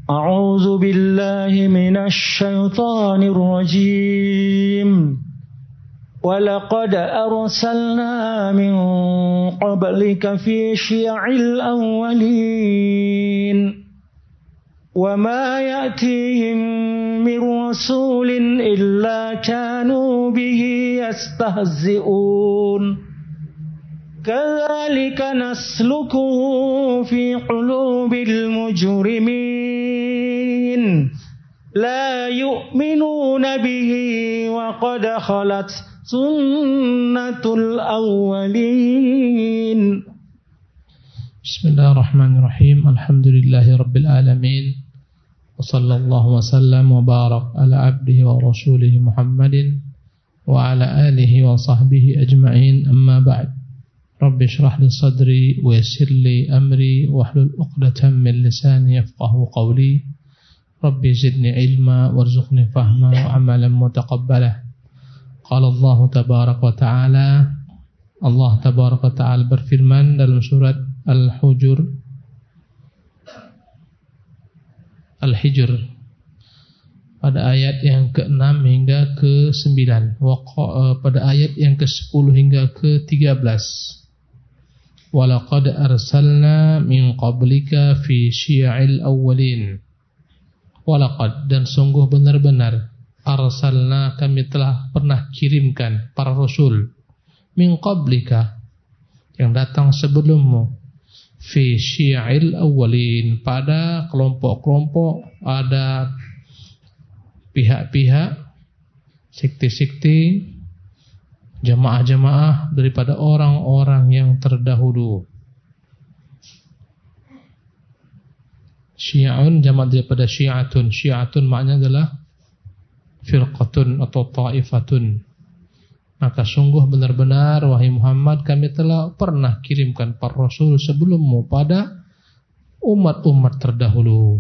أعوذ بالله من الشيطان الرجيم ولقد أرسلنا من قبلك في شيع الأولين وما يأتيهم من رسول إلا كانوا به يستهزئون كذلك نسلكه في قلوب المجرمين لا يؤمنون به وقد خلت سنة الأولين. بسم الله الرحمن الرحيم. الحمد لله رب العالمين وصلى الله وسلم وبارك على عبده ورسوله محمد وعلى آله وصحبه أجمعين. أما بعد، رب اشرح لي صدري ويسر لي أمري واحلل عقدة من لساني يفقهوا قولي. رب زدني علما وارزقني فهما وعملا متقبلا. قال الله تبارك وتعالى، Allah tabaraka wa ta'ala berfirman dalam surat Al-Hijr pada ayat yang ke-6 hingga ke-9, pada ayat yang ke-10 hingga ke-13. Walaqad arsalna min qablika fi syi'il awwalin. Walaqad, dan sungguh benar-benar, arsalna, kami telah pernah kirimkan para rasul, min qablika, yang datang sebelummu, fi syi'il awwalin, pada kelompok-kelompok, ada pihak-pihak, sekte-sekte, jamaah-jamaah daripada orang-orang yang terdahulu. Syi'un jamak daripada syi'atun. Syi'atun maknanya adalah firqatun atau ta'ifatun. Maka sungguh benar-benar wahai Muhammad, kami telah pernah kirimkan para rasul sebelummu pada umat-umat terdahulu,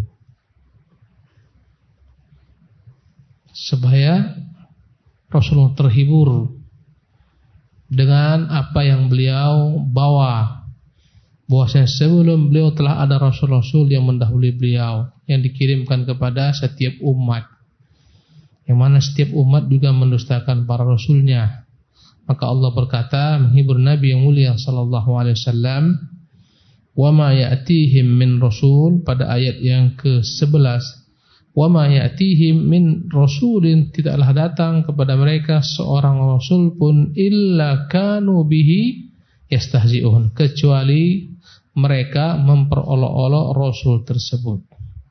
supaya Rasulullah terhibur dengan apa yang beliau bawa, bahwasanya sebelum beliau telah ada rasul-rasul yang mendahului beliau, yang dikirimkan kepada setiap umat, yang mana setiap umat juga mendustakan para rasulnya. Maka Allah berkata menghibur Nabi yang mulia sallallahu alaihi wasallam, wa ma ya'tihim min rasul, pada ayat yang ke-11, wa ma ya'tihim min rasulin, tidaklah datang kepada mereka seorang rasul pun illa kanu bihi yastahzi'un, kecuali mereka memperolok-olok rasul tersebut.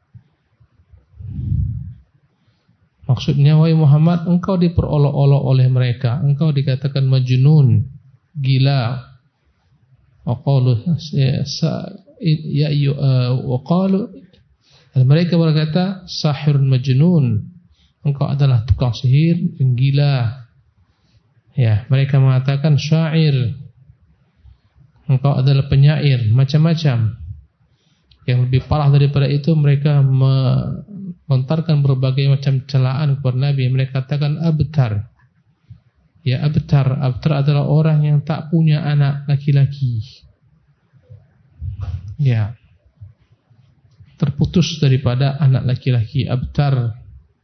Maksudnya, wahai Muhammad, engkau diperolok-olok oleh mereka, engkau dikatakan majnun, gila. Mereka berkata sahirun majnun, engkau adalah tukang sihir yang gila. Ya, mereka mengatakan syair, engkau adalah penyair, macam-macam. Yang lebih parah daripada itu, mereka melontarkan berbagai macam celaan kepada Nabi. Mereka katakan abtar. Ya, abtar. Abtar adalah orang yang tak punya anak laki-laki. Ya, terputus daripada anak laki-laki. Abtar.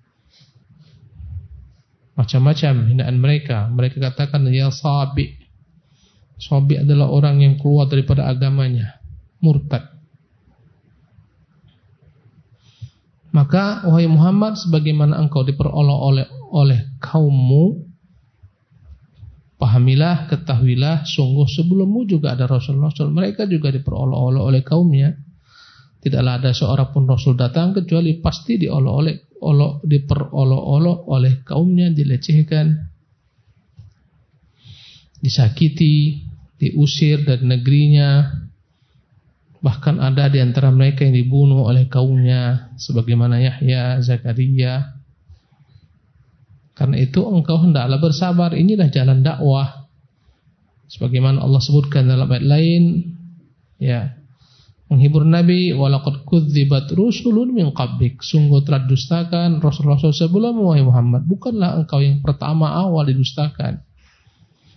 Macam-macam hinaan mereka. Mereka katakan ya sabi. Sabi adalah orang yang keluar daripada agamanya, murtad. Maka wahai Muhammad, sebagaimana engkau diperolok oleh kaummu, pahamilah, ketahuilah, sungguh sebelummu juga ada rasul-rasul, mereka juga diperolok-olok oleh kaumnya. Tidaklah ada seorang pun rasul datang kecuali pasti diperolok-olok oleh kaumnya, dilecehkan, disakiti, diusir dari negerinya. Bahkan ada di antara mereka yang dibunuh oleh kaumnya, sebagaimana Yahya, Zakaria. Karena itu engkau hendaklah bersabar. Inilah jalan dakwah. Sebagaimana Allah sebutkan dalam ayat lain, ya, menghibur Nabi, walaqad kudzibat rusulun min qablik, sungguh telah dustakan rasul-rasul sebelummu wahai Muhammad. Bukanlah engkau yang pertama awal didustakan.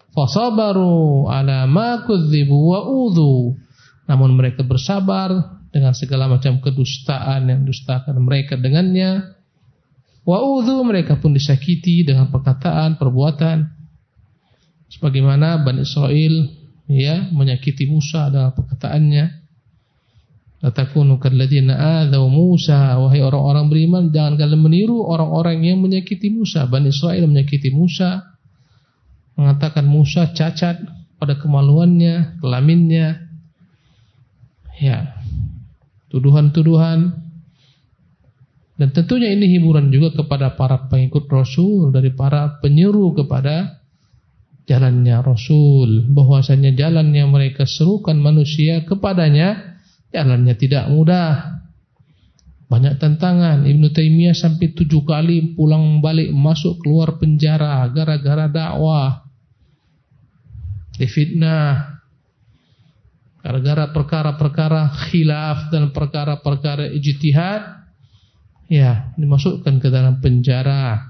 Fasabaru ala ma kudzibu wa udhu, namun mereka bersabar dengan segala macam kedustaan yang dustakan mereka dengannya. Wa'udhu, mereka pun disakiti dengan perkataan, perbuatan. Sebagaimana Bani Israel menyakiti Musa dengan perkataannya. La takunu kalladzina adzau Musa, wahai orang-orang beriman, jangan kalian meniru orang-orang yang menyakiti Musa. Bani Israel menyakiti Musa, mengatakan Musa cacat pada kemaluannya, kelaminnya. Tuduhan-tuduhan. Dan tentunya ini hiburan juga kepada para pengikut Rasul, dari para penyeru kepada jalannya Rasul, bahwasanya jalan yang mereka serukan manusia kepadanya, jalannya tidak mudah, banyak tantangan. Ibnu Taimiyah sampai 7 kali pulang balik, masuk keluar penjara gara-gara dakwah, difitnah, gara-gara perkara-perkara khilaf dan perkara-perkara ijtihad, dimasukkan ke dalam penjara.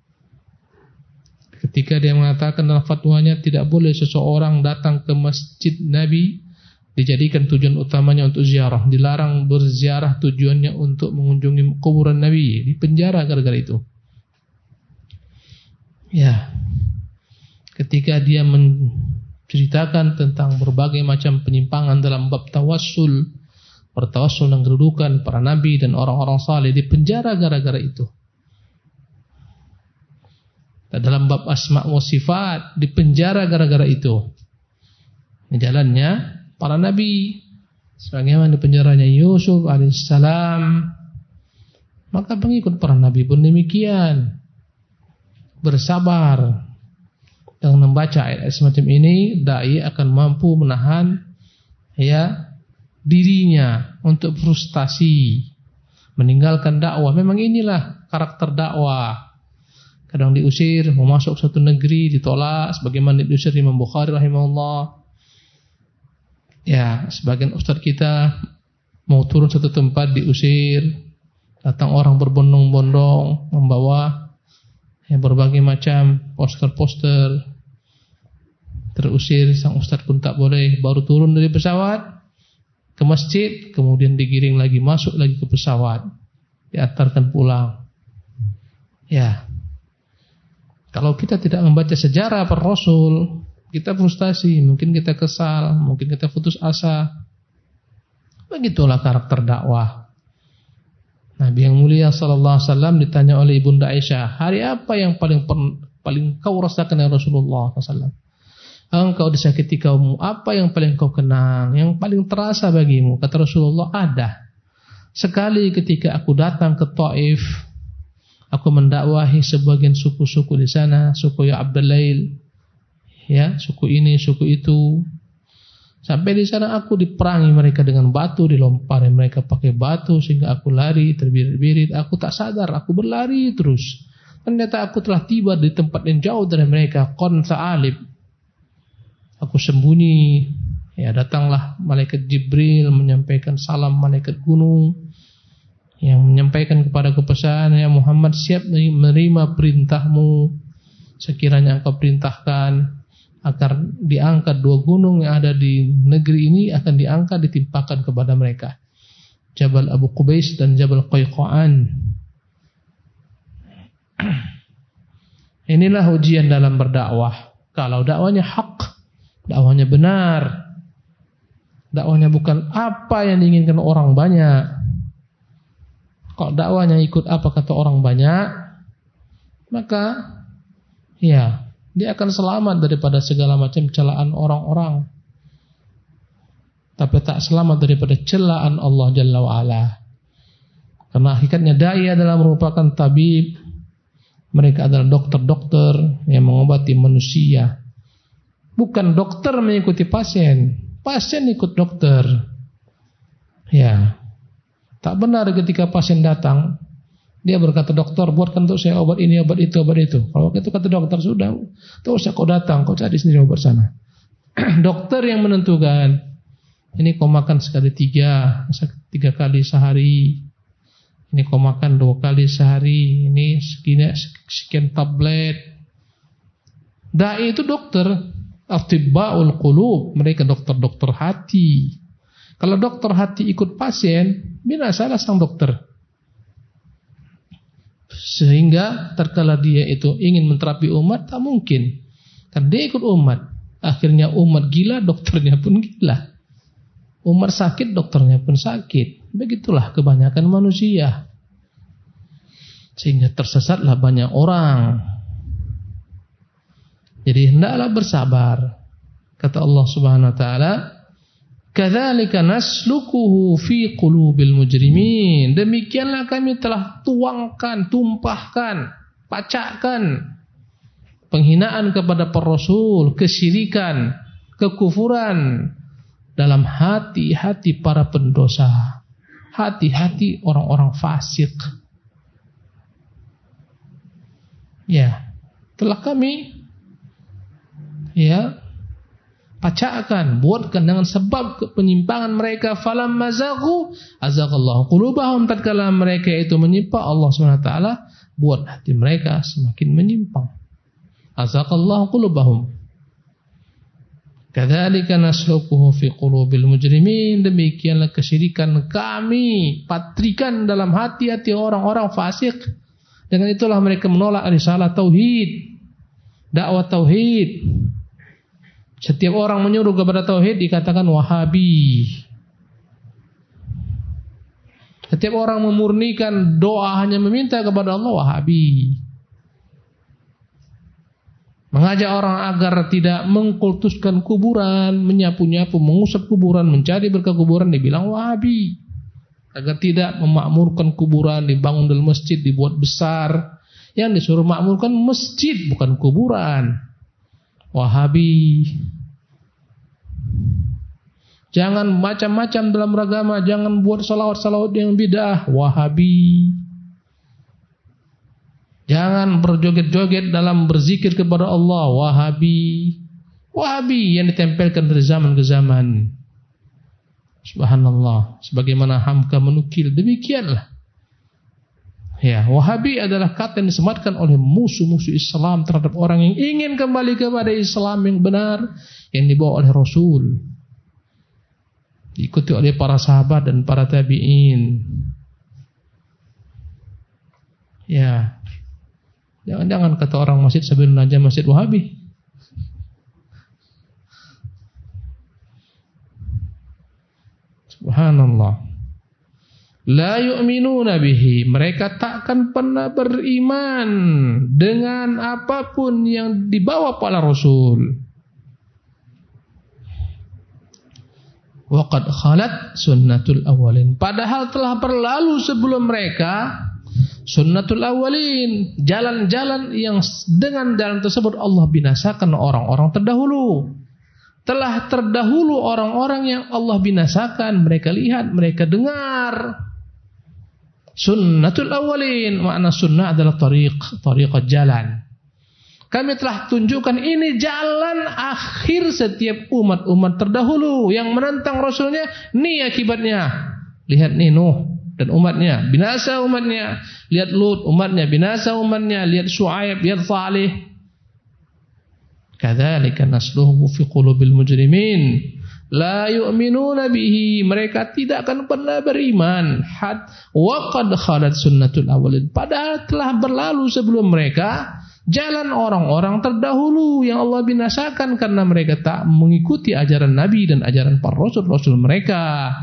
Ketika dia mengatakan dalam fatwanya tidak boleh seseorang datang ke masjid Nabi dijadikan tujuan utamanya untuk ziarah, dilarang berziarah tujuannya untuk mengunjungi kuburan Nabi, di penjara gara-gara itu. Ketika dia menceritakan tentang berbagai macam penyimpangan dalam bab tawassul, bertawassul dan kedudukan para nabi dan orang-orang saleh, di penjara gara-gara itu. Dan dalam bab asma wa sifat, di penjara gara-gara itu. Ini jalannya para nabi, sebagaimana di penjaranya Yusuf alaihissalam. Maka pengikut para nabi pun demikian, bersabar. Dengan membaca ayat semacam ini, dai akan mampu menahan dirinya untuk frustasi, meninggalkan dakwah. Memang inilah karakter dakwah. Kadang diusir, mau masuk satu negeri ditolak, sebagaimana diusir Imam Bukhari rahimahullah. Sebagian ustaz kita mau turun satu tempat diusir, datang orang berbondong-bondong membawa berbagai macam poster-poster, terusir. Sang ustaz pun tak boleh, baru turun dari pesawat ke masjid, kemudian digiring lagi, masuk lagi ke pesawat, diantarkan pulang. Kalau kita tidak membaca sejarah para Rasul, kita frustasi, mungkin kita kesal, mungkin kita putus asa. Begitulah karakter dakwah. Nabi yang mulia sallallahu alaihi wasallam ditanya oleh Ibunda Aisyah, hari apa yang paling kau rasakan ya Rasulullah sallallahu alaihi wasallam? Engkau disakiti kaummu, apa yang paling kau kenang, yang paling terasa bagimu? Kata Rasulullah, ada. Sekali ketika aku datang ke Taif, aku mendakwahi sebagian suku-suku di sana, suku ya Abdulail, suku ini, suku itu. Sampai di sana aku diperangi mereka dengan batu, dilompari mereka pakai batu sehingga aku lari terbirit-birit. Aku tak sadar, aku berlari terus. Ternyata aku telah tiba di tempat yang jauh dari mereka, Qon Sa'alib. Aku sembunyi. Datanglah malaikat Jibril menyampaikan salam malaikat gunung, yang menyampaikan kepadaku pesan, ya Muhammad, siap menerima perintahmu. Sekiranya engkau perintahkan agar diangkat 2 gunung yang ada di negeri ini, akan diangkat, ditimpakan kepada mereka, Jabal Abu Qubais dan Jabal Qayqa'an. Inilah ujian dalam berdakwah. Kalau dakwanya hak, dakwahnya benar, dakwahnya bukan apa yang diinginkan orang banyak. Kalau dakwahnya ikut apa kata orang banyak, maka dia akan selamat daripada segala macam celaan orang-orang, tapi tak selamat daripada celaan Allah Jalla wa'ala. Karena hakikatnya dai adalah merupakan tabib. Mereka adalah dokter-dokter yang mengobati manusia. Bukan dokter mengikuti pasien, pasien ikut dokter. Tak benar ketika pasien datang, dia berkata, dokter buatkan untuk saya obat ini, obat itu, obat itu. Kalau itu kata dokter, sudah, tak usah kau datang, kau cari sendiri obat sana. Dokter yang menentukan, ini kau makan sekali 3 kali sehari, ini kau makan 2 kali sehari, ini sekian tablet. Dai itu dokter, Atibbaul Qulub, mereka dokter-dokter hati. Kalau dokter hati ikut pasien, binasalah sang dokter. Sehingga terkala dia itu ingin menterapi umat, tak mungkin. Karena dia ikut umat. Akhirnya umat gila, dokternya pun gila. Umat sakit, dokternya pun sakit. Begitulah kebanyakan manusia. Sehingga tersesatlah banyak orang. Jadi hendaklah bersabar. Kata Allah Subhanahu wa taala, "Kadzalika nasluquhu fi qulubil mujrimin." Demikianlah kami telah tuangkan, tumpahkan, pacakkan penghinaan kepada para rasul, kesyirikan, kekufuran dalam hati-hati para pendosa, hati-hati orang-orang fasik. Ya, telah kami pacakkan, buatkan dengan sebab penyimpangan mereka. Falamma zaghu azaghallahu qulubahum. Tatkala mereka itu menyimpang, Allah SWT buat hati mereka semakin menyimpang. Azaghallahu qulubahum. Kadzalika nasluquhu fi qulubil mujrimin. Demikianlah kesyirikan kami patrikan dalam hati-hati orang-orang fasik. Dengan itulah mereka menolak risalah tauhid, dakwah tauhid. Setiap orang menyuruh kepada tauhid dikatakan Wahabi. Setiap orang memurnikan doa hanya meminta kepada Allah, Wahabi. Mengajak orang agar tidak mengkultuskan kuburan, menyapu-nyapu, mengusap kuburan, mencari berkah kuburan, dibilang Wahabi. Agar tidak memakmurkan kuburan, dibangun dalam masjid, dibuat besar. Yang disuruh makmurkan masjid, bukan kuburan. Wahabi. Jangan macam-macam dalam beragama, jangan buat salawat-salawat yang bid'ah, Wahabi. Jangan berjoget-joget dalam berzikir kepada Allah, Wahabi. Wahabi yang ditempelkan dari zaman ke zaman. Subhanallah, sebagaimana Hamka menukil, demikianlah. Ya, Wahabi adalah kata yang disematkan oleh musuh-musuh Islam terhadap orang yang ingin kembali kepada Islam yang benar yang dibawa oleh Rasul, diikuti oleh para sahabat dan para tabi'in. Ya, jangan-jangan kata orang masjid Sabilun Najah masjid Wahabi. Subhanallah. La yu'minuna bihi, mereka takkan pernah beriman dengan apapun yang dibawa oleh Rasul. Wa qad khalat sunnatul awwalin, padahal telah berlalu sebelum mereka sunnatul awwalin, jalan-jalan yang dengan jalan tersebut Allah binasakan orang-orang terdahulu. Telah terdahulu orang-orang yang Allah binasakan, mereka lihat, mereka dengar. Sunnatul awwalin, makna sunnah adalah tariqat jalan. Kami telah tunjukkan ini jalan akhir setiap umat-umat terdahulu yang menentang Rasulnya. Ini akibatnya. Lihat nih Nuh dan umatnya, binasa umatnya. Lihat Lut, umatnya, binasa umatnya. Lihat Syuaib, lihat Salih. Kadzalika nasluhu fi qulubil mujrimin. La yu'minuna bihi, mereka tidak akan pernah beriman. Wa qad khalat sunnatul awwalin, padahal telah berlalu sebelum mereka jalan orang-orang terdahulu yang Allah binasakan karena mereka tak mengikuti ajaran Nabi dan ajaran para rasul-rasul mereka.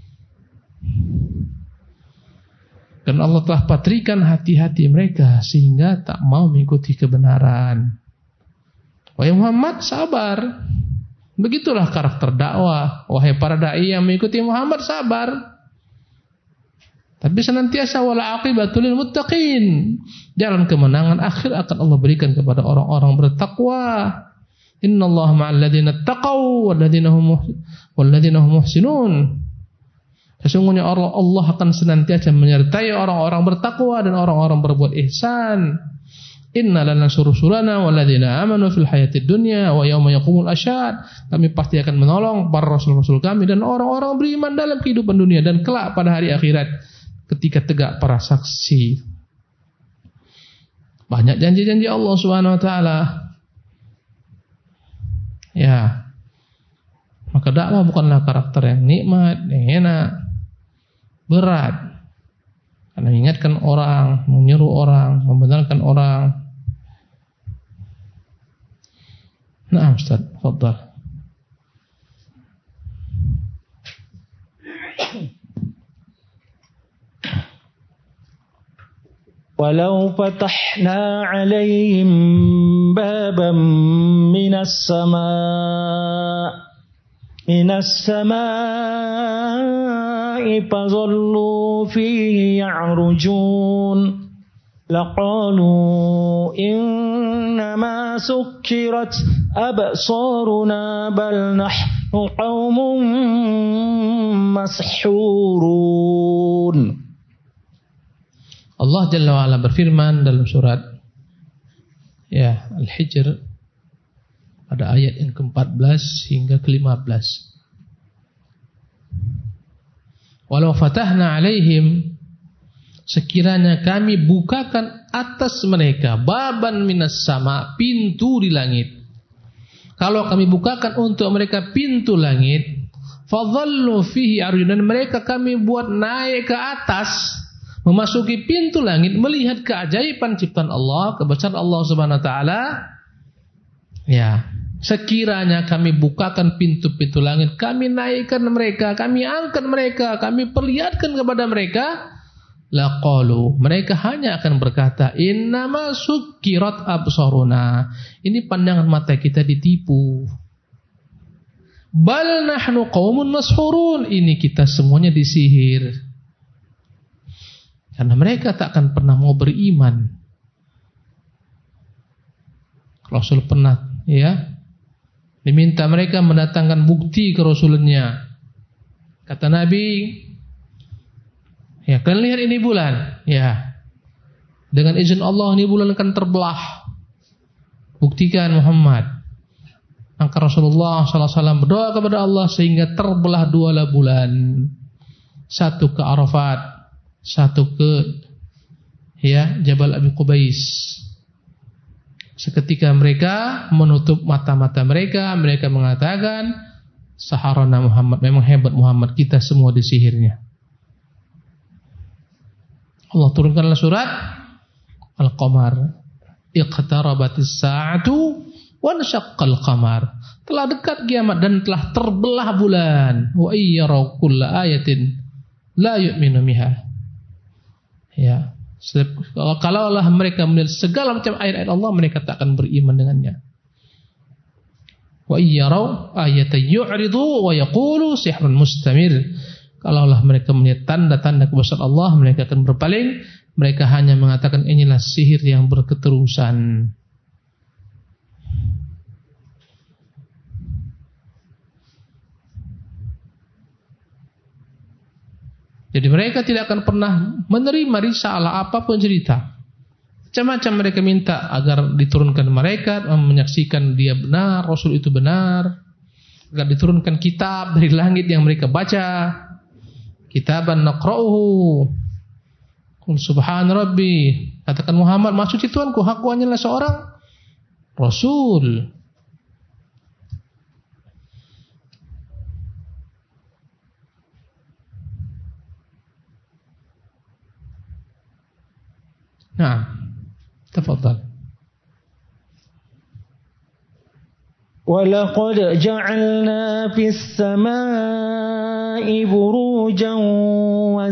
Dan Allah telah patrikan hati-hati mereka sehingga tak mau mengikuti kebenaran. Wahai Muhammad, sabar. Begitulah karakter dakwah. Wahai para dai yang mengikuti Muhammad, sabar. Tapi senantiasa wala aqibatul lil muttaqin. Jalan kemenangan akhir akan Allah berikan kepada orang-orang bertakwa. Innallaha ma'al ladzina taqaw wal ladzina hum muhsinun. Sesungguhnya Allah akan senantiasa menyertai orang-orang bertakwa dan orang-orang berbuat ihsan. Inna lanansuru rusulana walladzina amanu fil hayatid dunya wa yauma yaqumul asyhad. Kami pasti akan menolong para rasul-rasul kami dan orang-orang beriman dalam kehidupan dunia dan kelak pada hari akhirat ketika tegak para saksi. Banyak janji-janji Allah Subhanahu wa taala. Ya. Maka dakwah bukanlah karakter yang nikmat, yang enak, berat. Karena mengingatkan orang, menyuruh orang, membenarkan orang. Nah, Ustaz, tafadhal. Walau fatahna 'alaihim baban minas samaa'i fadhallu fihi ya'rujun laqalu innama sukkirat absaruna bal nahnu qaumun mashhurun. Allah Jalla wa'ala berfirman dalam surat Al-Hijr pada ayat yang ke-14 hingga ke-15. Walau fatahna alaihim, sekiranya kami bukakan atas mereka baban minas sama, pintu di langit. Kalau kami bukakan untuk mereka pintu langit, fadhallu fihi arjunan, mereka kami buat naik ke atas, memasuki pintu langit, melihat keajaiban ciptaan Allah, kebesaran Allah Subhanahu wa taala. Ya, sekiranya kami bukakan pintu-pintu langit, kami naikkan mereka, kami angkat mereka, kami perlihatkan kepada mereka, laqalu, mereka hanya akan berkata, innama sukkirat absaruna, ini pandangan mata kita ditipu. Bal nahnu qaumun mashhurun, ini kita semuanya disihir. Karena mereka tak akan pernah mau beriman. Rasul pernah diminta mereka mendatangkan bukti ke Rasulnya. Kata Nabi, kalian lihat ini bulan. Dengan izin Allah ini bulan akan terbelah. Buktikan Muhammad. Maka Rasulullah SAW berdoa kepada Allah sehingga terbelah dua bulan. Satu ke Arafat, satu ke Jabal Abi Qubais. Seketika mereka menutup mata-mata mereka, mereka mengatakan, saharana Muhammad, memang hebat Muhammad, kita semua disihirnya. Allah turunkanlah surat Al-Qamar, iqtarabatis sa'atu wanshaqqal qamar, telah dekat kiamat dan telah terbelah bulan. Wa iyyaraw kulla ayatin la yu'minu biha. Kalaulah mereka melihat segala macam ayat-ayat Allah, mereka tak akan beriman dengannya. Wa iyyaraw ayatan yu'ridu wa yaqulu sihrun mustamir. Kalaulah mereka melihat tanda-tanda kebesaran Allah, mereka akan berpaling. Mereka hanya mengatakan inilah sihir yang berketerusan. Jadi mereka tidak akan pernah menerima risalah apapun cerita. Macam-macam mereka minta agar diturunkan mereka, menyaksikan dia benar, Rasul itu benar, agar diturunkan kitab dari langit yang mereka baca, kitaban naqra'uhu. Qul subhan rabbi, katakan Muhammad, maksud Tuhanku, aku hanyalah seorang Rasul. Nah, tafadhal. Walaqad ja'alna fis samaa'i burujan wa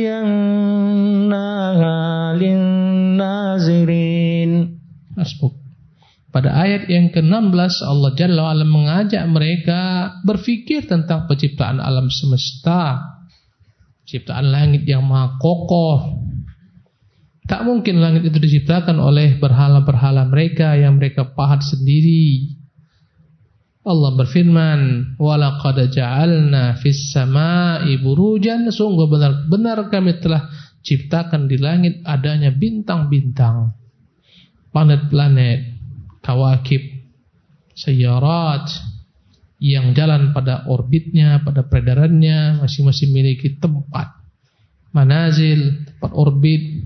zayyanaha lin-nazirin. Hasbuk. Pada ayat yang ke-16 Allah Jalla wa'ala mengajak mereka berfikir tentang penciptaan alam semesta, ciptaan langit yang maha kokoh. Tak mungkin langit itu diciptakan oleh berhala-berhala mereka yang mereka pahat sendiri. Allah berfirman, walaqad ja'alna fis samaa'i burujan, sungguh benar-benar kami telah ciptakan di langit adanya bintang-bintang, planet-planet, kawakib, sayyarat yang jalan pada orbitnya, pada peredarannya, masing-masing memiliki tempat manazil, tempat orbit.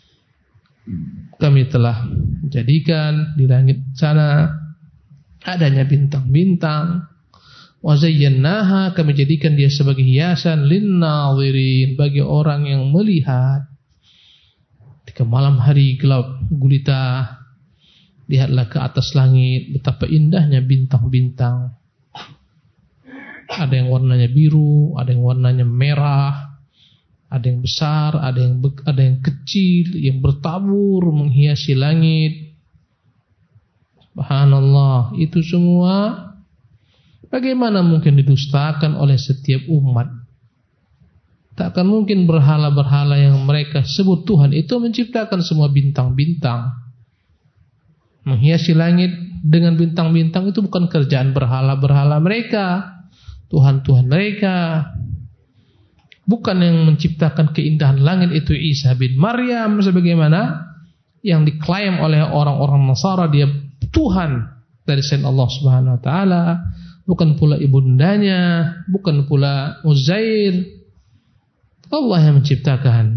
Kami telah jadikan di langit sana adanya bintang-bintang, Wa zayyanaha, kami jadikan dia sebagai hiasan lin-nadhirin, bagi orang yang melihat. Ketika malam hari gelap gulita, lihatlah ke atas langit, betapa indahnya bintang-bintang. Ada yang warnanya biru, ada yang warnanya merah, ada yang besar, ada yang kecil, yang bertabur menghiasi langit. Subhanallah, itu semua bagaimana mungkin didustakan oleh setiap umat? Tak akan mungkin berhala-berhala yang mereka sebut Tuhan itu menciptakan semua bintang-bintang. Menghiasi langit dengan bintang-bintang itu bukan kerjaan berhala-berhala mereka, Tuhan-Tuhan mereka. Bukan yang menciptakan keindahan langit itu Isa bin Maryam sebagaimana yang diklaim oleh orang-orang Nasara, dia Tuhan dari selain Allah Subhanahu wa taala. Bukan pula ibundanya, bukan pula Uzair. Allah yang menciptakan.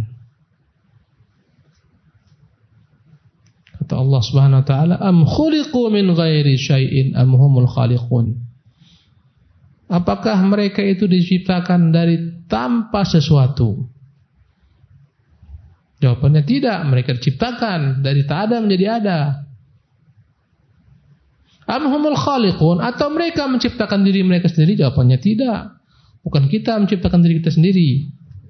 Kata Allah Subhanahu wa taala, am khuliqu min ghairi syai'in am humul khaliqun. Apakah mereka itu diciptakan dari tanpa sesuatu? Jawabannya tidak, mereka diciptakan dari tak ada menjadi ada. Am humul khaliqun, atau mereka menciptakan diri mereka sendiri? Jawabannya tidak. Bukan kita menciptakan diri kita sendiri.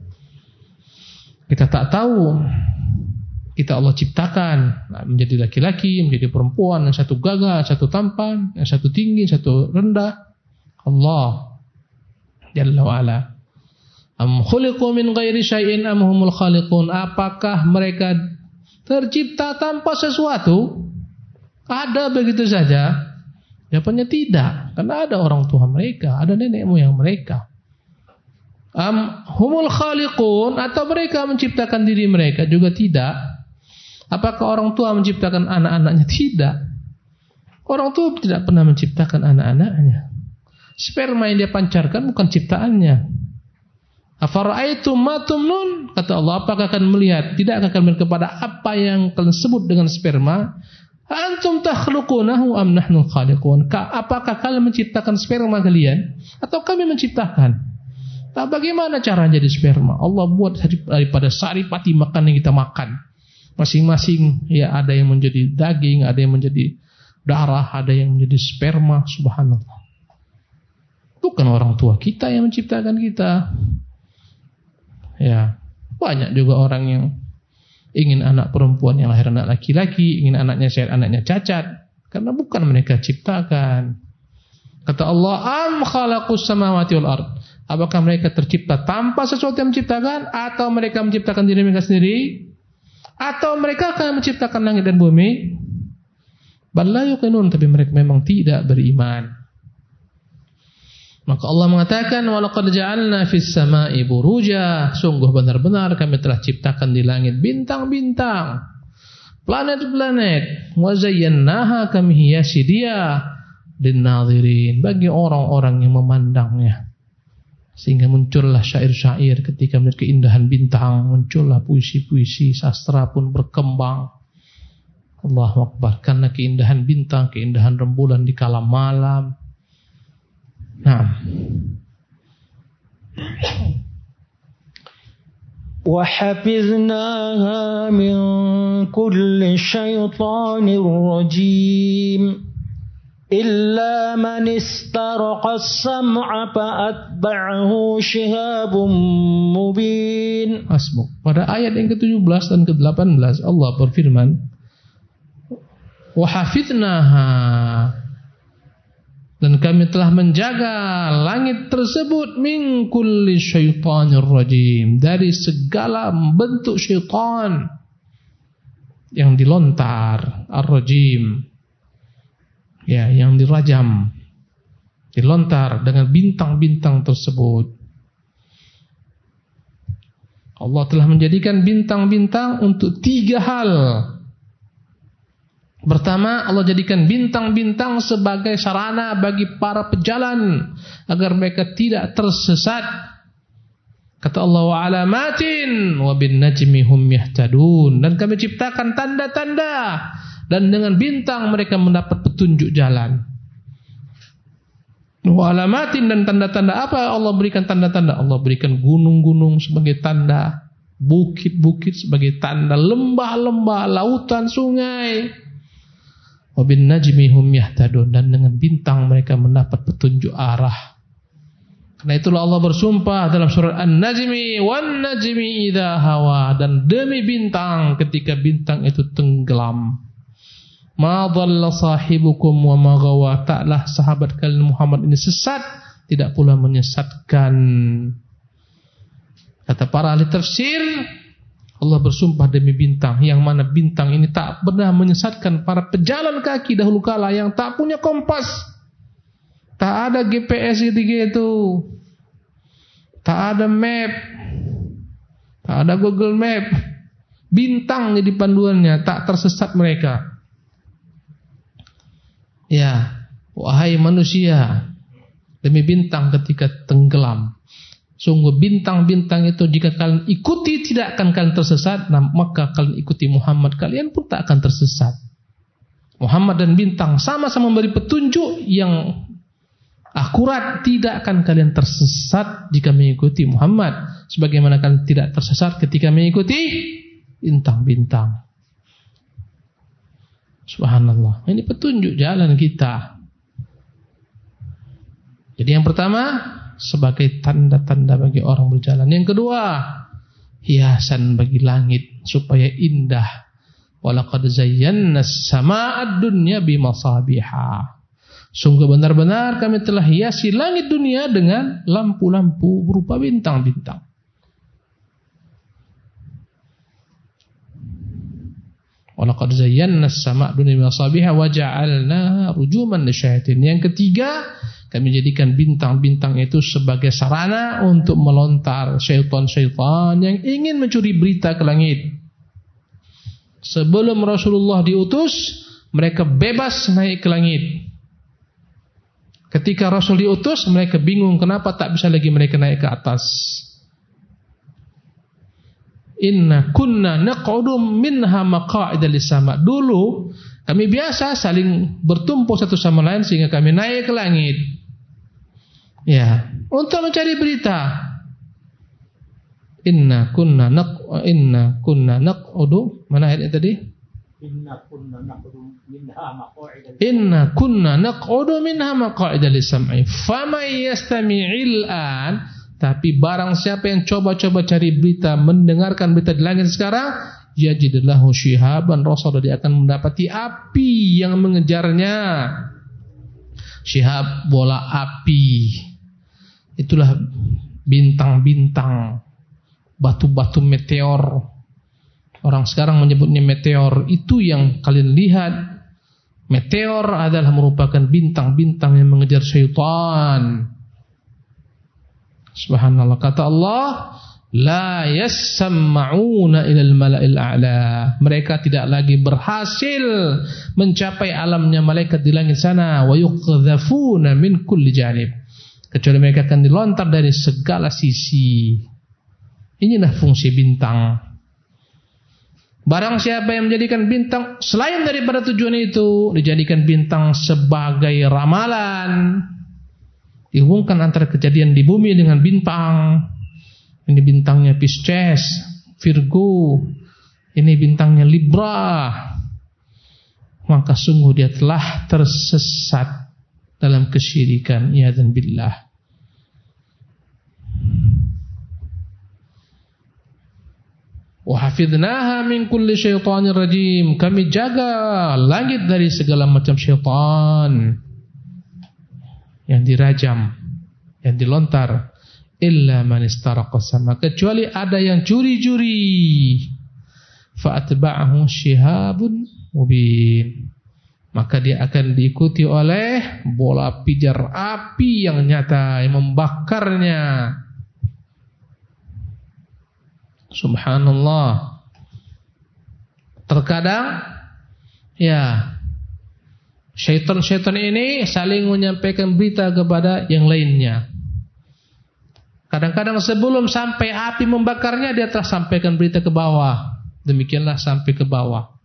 Kita tak tahu. Kita Allah ciptakan menjadi laki-laki, menjadi perempuan, yang satu gagah, satu tampan, yang satu tinggi, satu rendah. Allah Jalla wa Ala. Am khuliqu min ghairi syai'in am humul khaliqun. Apakah mereka tercipta tanpa sesuatu? Ada begitu saja? Jawabannya tidak. Karena ada orang tua mereka, ada nenek moyang mereka. Am humul khaliqun, atau mereka menciptakan diri mereka? Juga tidak. Apakah orang tua menciptakan anak-anaknya? Tidak. Orang tua tidak pernah menciptakan anak-anaknya. Sperma yang dia pancarkan bukan ciptaannya. Afara'aitum ma tumnun, kata Allah, apakah kalian melihat? Tidak akan kalian kepada apa yang kalian sebut dengan sperma? Antum takhluqunahu am nahnu khaliqun? Apakah kalian menciptakan sperma kalian atau kami menciptakan? Nah, bagaimana cara jadi sperma? Allah buat daripada saripati makanan yang kita makan. Masing-masing ya, ada yang menjadi daging, ada yang menjadi darah, ada yang menjadi sperma. Subhanallah. Bukan orang tua kita yang menciptakan kita. Ya, banyak juga orang yang ingin anak perempuan yang lahir anak laki-laki, ingin anaknya sehat, anaknya cacat, karena bukan mereka ciptakan. Kata Allah, am khalaqus samawati wal ard. Apakah mereka tercipta tanpa sesuatu yang menciptakan, atau mereka menciptakan diri mereka sendiri, atau mereka akan menciptakan langit dan bumi? Bal la yuqinun, tapi mereka memang tidak beriman. Maka Allah mengatakan, walaqad ja'alna fis sama'i buruja, sungguh benar-benar kami telah ciptakan di langit bintang-bintang, planet-planet, wa zayyannaha, kami hiasi dia lin-nadhirin, bagi orang-orang yang memandangnya. Sehingga muncullah syair-syair ketika melihat keindahan bintang, muncullah puisi-puisi, sastra pun berkembang. Allahu Akbar, karena keindahan bintang, keindahan rembulan di kala malam. Nah, وَحَفِظْنَاهَا مِنْ كُلِّ شَيْطَانٍ رَجِيمٍ إِلَّا مَنِ اسْتَرَقَ السَّمْعَ فَأَتْبَعَهُ شِهَابٌ مُبِينٌ. Hasbuk. Pada ayat yang ke-17 dan ke-18 Allah berfirman, وَحَفِظْنَاهَا, dan kami telah menjaga langit tersebut min kulli syaitanir rajim, dari segala bentuk syaitan yang dilontar, ar-rajim, ya, yang dirajam, dilontar dengan bintang-bintang tersebut. Allah telah menjadikan bintang-bintang untuk 3 hal. Pertama, Allah jadikan bintang-bintang sebagai sarana bagi para pejalan agar mereka tidak tersesat. Kata Allah, wa alamatin wa bin najmi hum yahtadun, dan kami ciptakan tanda-tanda dan dengan bintang mereka mendapat petunjuk jalan. Wa alamatin, dan tanda-tanda. Apa Allah berikan tanda-tanda? Allah berikan gunung-gunung sebagai tanda, bukit-bukit sebagai tanda, lembah-lembah, lautan, sungai. Wa bin najmi hum yahtadun, dan dengan bintang mereka mendapat petunjuk arah. Karena itulah Allah bersumpah dalam surat An-Najmi, wan najmi idza hawa, dan demi bintang ketika bintang itu tenggelam. Ma dhalla sahibukum wa ma ghawa, taklah sahabat kalian Muhammad ini sesat, tidak pula menyesatkan. Kata para ahli tafsir, Allah bersumpah demi bintang, yang mana bintang ini tak pernah menyesatkan para pejalan kaki dahulu kala yang tak punya kompas. Tak ada GPS itu, tak ada map, tak ada Google Map. Bintang jadi panduannya, tak tersesat mereka. Ya, wahai manusia, demi bintang ketika tenggelam. Sungguh bintang-bintang itu jika kalian ikuti tidak akan kalian tersesat, nah, maka kalian ikuti Muhammad, kalian pun tak akan tersesat. Muhammad dan bintang sama-sama memberi petunjuk yang akurat, tidak akan kalian tersesat jika mengikuti Muhammad, sebagaimana kalian tidak tersesat ketika mengikuti bintang-bintang. Subhanallah, ini petunjuk jalan kita. Jadi yang pertama, sebagai tanda-tanda bagi orang berjalan. Yang kedua, hiasan bagi langit supaya indah. Walaqad zayyana as-samaa'a ad-dunya bimasabiha. Sungguh benar-benar kami telah hiasi langit dunia dengan lampu-lampu berupa bintang-bintang. Walaqad zayyana as-samaa'a ad-dunya bimasabiha wa ja'alnaha rujuman lisyayatin. Yang ketiga, kami jadikan bintang-bintang itu sebagai sarana untuk melontar syaitan-syaitan yang ingin mencuri berita ke langit. Sebelum Rasulullah diutus, mereka bebas naik ke langit. Ketika Rasul diutus, mereka bingung kenapa tak bisa lagi mereka naik ke atas. Inna kunna naq'udu minha maqa'ida lis-sama'. Dulu kami biasa saling bertumpuk satu sama lain sehingga kami naik ke langit. Ya, untuk mencari berita. Inna kunna naq'udu, mana ayatnya tadi? Inna kunna naq'udu minha maqa'ida lis-sam'i. Faman yastami'il an, tapi barang siapa yang coba-coba cari berita, mendengarkan berita di langit sekarang, yajidillahu syihaban rasada, dia akan mendapati api yang mengejarnya. Syihab, bola api. Itulah bintang-bintang, batu-batu meteor. Orang sekarang menyebutnya meteor. Itu yang kalian lihat. Meteor adalah merupakan bintang-bintang yang mengejar syaitan. Subhanallah, kata Allah, la yasma'una ilal mala'il a'la. Mereka tidak lagi berhasil mencapai alamnya malaikat di langit sana. Wa yuqdhafuna min kulli janib, kecuali mereka akan dilontar dari segala sisi. Inilah fungsi bintang. Barang siapa yang menjadikan bintang selain daripada tujuan itu, dijadikan bintang sebagai ramalan, dihubungkan antara kejadian di bumi dengan bintang. Ini bintangnya Pisces, Virgo, ini bintangnya Libra, maka sungguh dia telah tersesat dalam kesyirikan. Iyadzan billah. Wa hafidnaha min kulli syaitanir rajim. Kami jaga langit dari segala macam syaitan yang dirajam, yang dilontar. Illa man istaraqa sama, kecuali ada yang curi-curi. Fa atba'ahu syihabun mubin, maka dia akan diikuti oleh bola pijar api yang nyata yang membakarnya. Subhanallah. Terkadang ya, syaitan-syaitan ini saling menyampaikan berita kepada yang lainnya. Kadang-kadang sebelum sampai api membakarnya, dia telah sampaikan berita ke bawah. Demikianlah sampai ke bawah.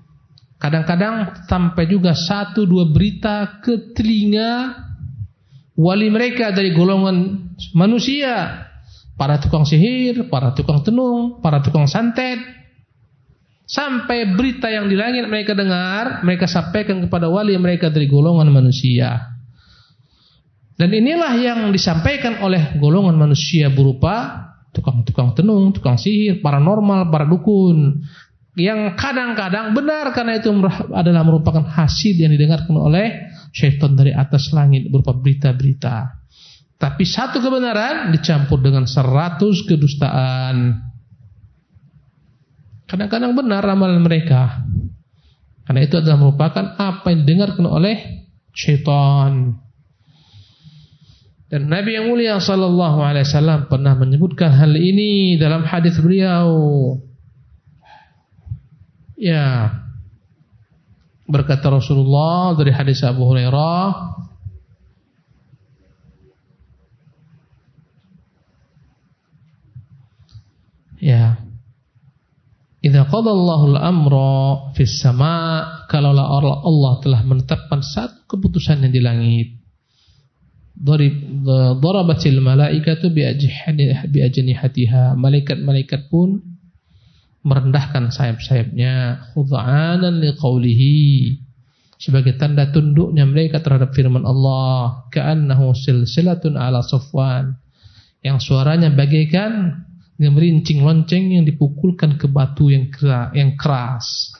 Kadang-kadang sampai juga 1-2 berita ke telinga wali mereka dari golongan manusia, para tukang sihir, para tukang tenung, para tukang santet. Sampai berita yang di langit mereka dengar, mereka sampaikan kepada wali mereka dari golongan manusia. Dan inilah yang disampaikan oleh golongan manusia berupa tukang-tukang tenung, tukang sihir, paranormal, para dukun. Yang kadang-kadang benar karena itu adalah merupakan hasil yang didengarkan oleh syaitan dari atas langit berupa berita-berita. Tapi satu kebenaran dicampur dengan 100 kedustaan. Kadang-kadang benar ramalan mereka. Karena itu adalah merupakan apa yang didengarkan oleh syaitan. Dan Nabi yang mulia sallallahu alaihi wasallam pernah menyebutkan hal ini dalam hadis beliau. Ya. Berkata Rasulullah dari hadis Abu Hurairah, ya, idza qada Allahu al-amra fis sama', kalaulah Allah telah menetapkan satu keputusan yang di langit, darabatil malaikatu bi ajnihatiha, malaikat-malaikat pun merendahkan sayap-sayapnya, khud'anan liqaulihi, sebagai tanda tunduknya mereka terhadap firman Allah, ka'annahu silsilatun ala Safwan, yang suaranya bagaikan gemerincing lonceng yang dipukulkan ke batu yang keras.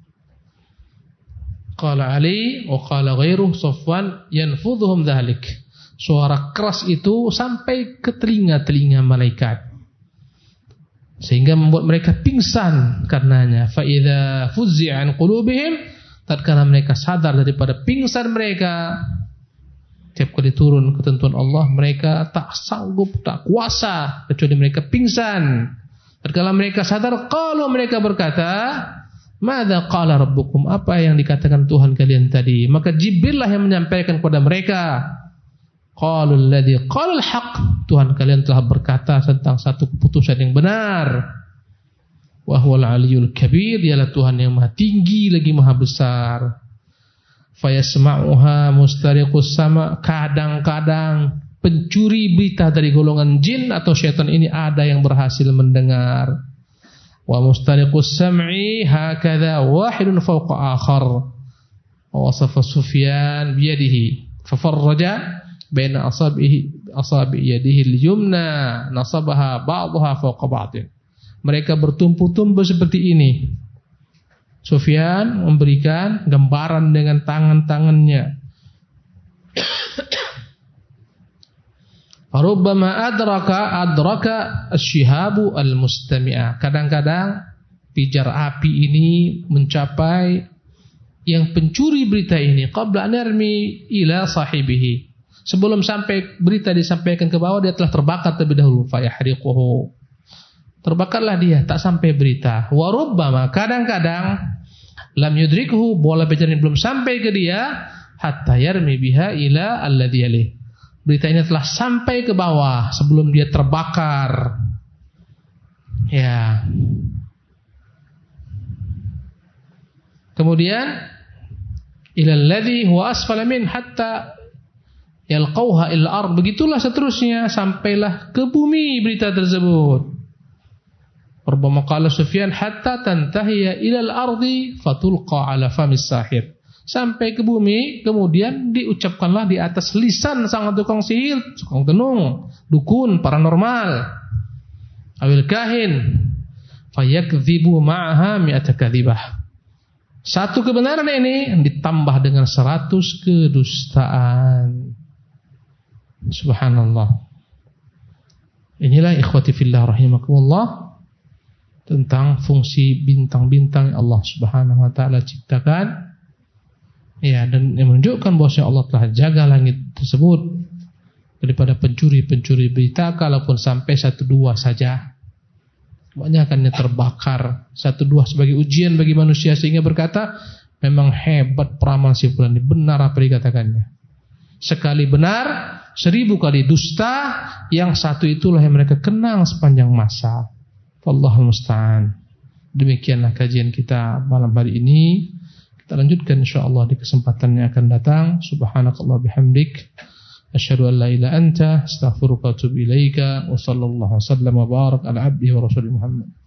Qala Ali wa qala ghairuh Safwan yanfudhuhum dhalik, suara keras itu sampai ke telinga-telinga malaikat, sehingga membuat mereka pingsan karenanya. Fa idza fuzzi'a an qulubihim, tatkala mereka sadar daripada pingsan mereka, tiap kali turun ketentuan Allah mereka tak sanggup, tak kuasa kecuali mereka pingsan. Tatkala mereka sadar, kalau mereka berkata, "Madza qala rabbukum?" Apa yang dikatakan Tuhan kalian tadi? Maka Jibril lah yang menyampaikan kepada mereka, qalul ladzi qalal haqq, Tuhan kalian telah berkata tentang satu keputusan yang benar. Wa huwal aliyyul kabir, dialah Tuhan yang maha tinggi lagi maha besar. Fayasma'uha mustariqus sama, kadang-kadang pencuri berita dari golongan jin atau syaitan ini ada yang berhasil mendengar. Wa mustariqus sam'i hakadha wahidun fawqa akhar. Wa wasafa Sufyan biyadihi fafarraja baina asabi yadihi al-yumna nasabaha ba'daha fawqa ba'din. Mereka bertumpu-tumpu seperti ini. Sufyan memberikan gambaran dengan tangan-tangannya. Rubbama adraka asy-syihabu al-mustami'a. Kadang-kadang pijar api ini mencapai yang pencuri berita ini qabla an yarmi ila sahibihi. Sebelum sampai berita disampaikan ke bawah, dia telah terbakar terlebih dahulu. Fayahriquhu, terbakarlah dia, tak sampai berita. Wa rubbama, kadang-kadang lam yudrikhu, bola pijar ini belum sampai ke dia, hatta yarmi biha ila alladhi yalih. Berita ini telah sampai ke bawah sebelum dia terbakar. Ya. Kemudian ila alladhi huwa asfala min hatta yalqauha ila ard, begitulah seterusnya sampailah ke bumi berita tersebut. Rubbama qala Sufyan hatta tantahiya ila al-ardi fatulqa ala famis sahir, sampai ke bumi kemudian diucapkanlah di atas lisan sang tukang sihir, tukang tenung, dukun, paranormal, awil kahin, fayakdzibu ma'aha mi'ata kadzibah. Satu kebenaran ini ditambah dengan 100 kedustaan. Subhanallah. Inilah ikhwati fillah rahimakumullah tentang fungsi bintang-bintang yang Allah Subhanahu wa taala ciptakan. Ya, dan yang menunjukkan bahwa Allah telah jaga langit tersebut daripada pencuri-pencuri berita, kalaupun sampai 1-2 saja. Kebanyakannya terbakar. 1-2 sebagai ujian bagi manusia sehingga berkata, memang hebat peramal si fulan ini, benar apa dikatakannya. Sekali benar, 1000 kali dusta, yang satu itulah yang mereka kenang sepanjang masa. Wallahul musta'an. Demikianlah kajian kita malam hari ini. Kita lanjutkan insyaallah di kesempatan yang akan datang. Subhanakallah bihamdik, Asyhadu an la ilaha anta astaghfiruka wa atubu ilaika wa sallallahu wasallam wa barak ala abdihi wa rasulih Muhammad.